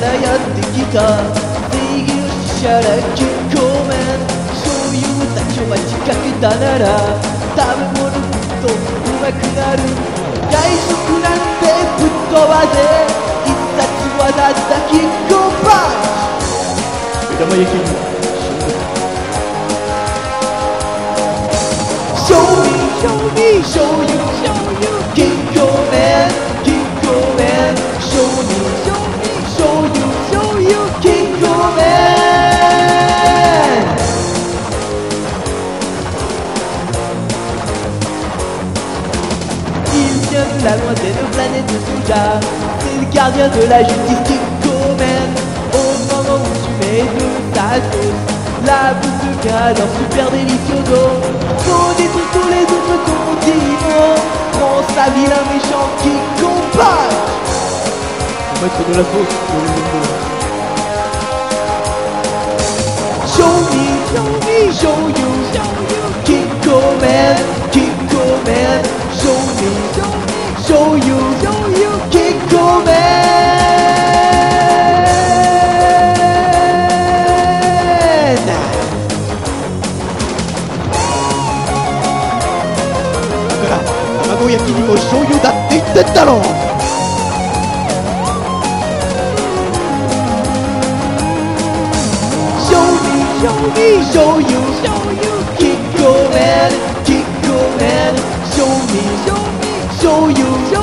からやってきた正義の使者らキッコーマンそういうたちを間違けたなら食べ物もっとうまくなる外食なんてぶっ飛ばせ必殺技だキッコーパンチ目玉焼きにShow me, show you, Kiko man, show me, show you, Kiko man. Il vient de la lointaine planète de Soja, c'est le gardien de la justice Kiko man. Au moment où tu mets de ta sauce, la bouffe devient alors super délicioso. Faut détruire tous les autres continents. Prends sa ville un méchant qui combat. Faut mettre de la sauce pour les nouveaux. Show me, show you, Kiko man, show me, show you, Kiko man.焼きにも醤油だって言ってんだろShow me, show you, Kiko man, show me, show you,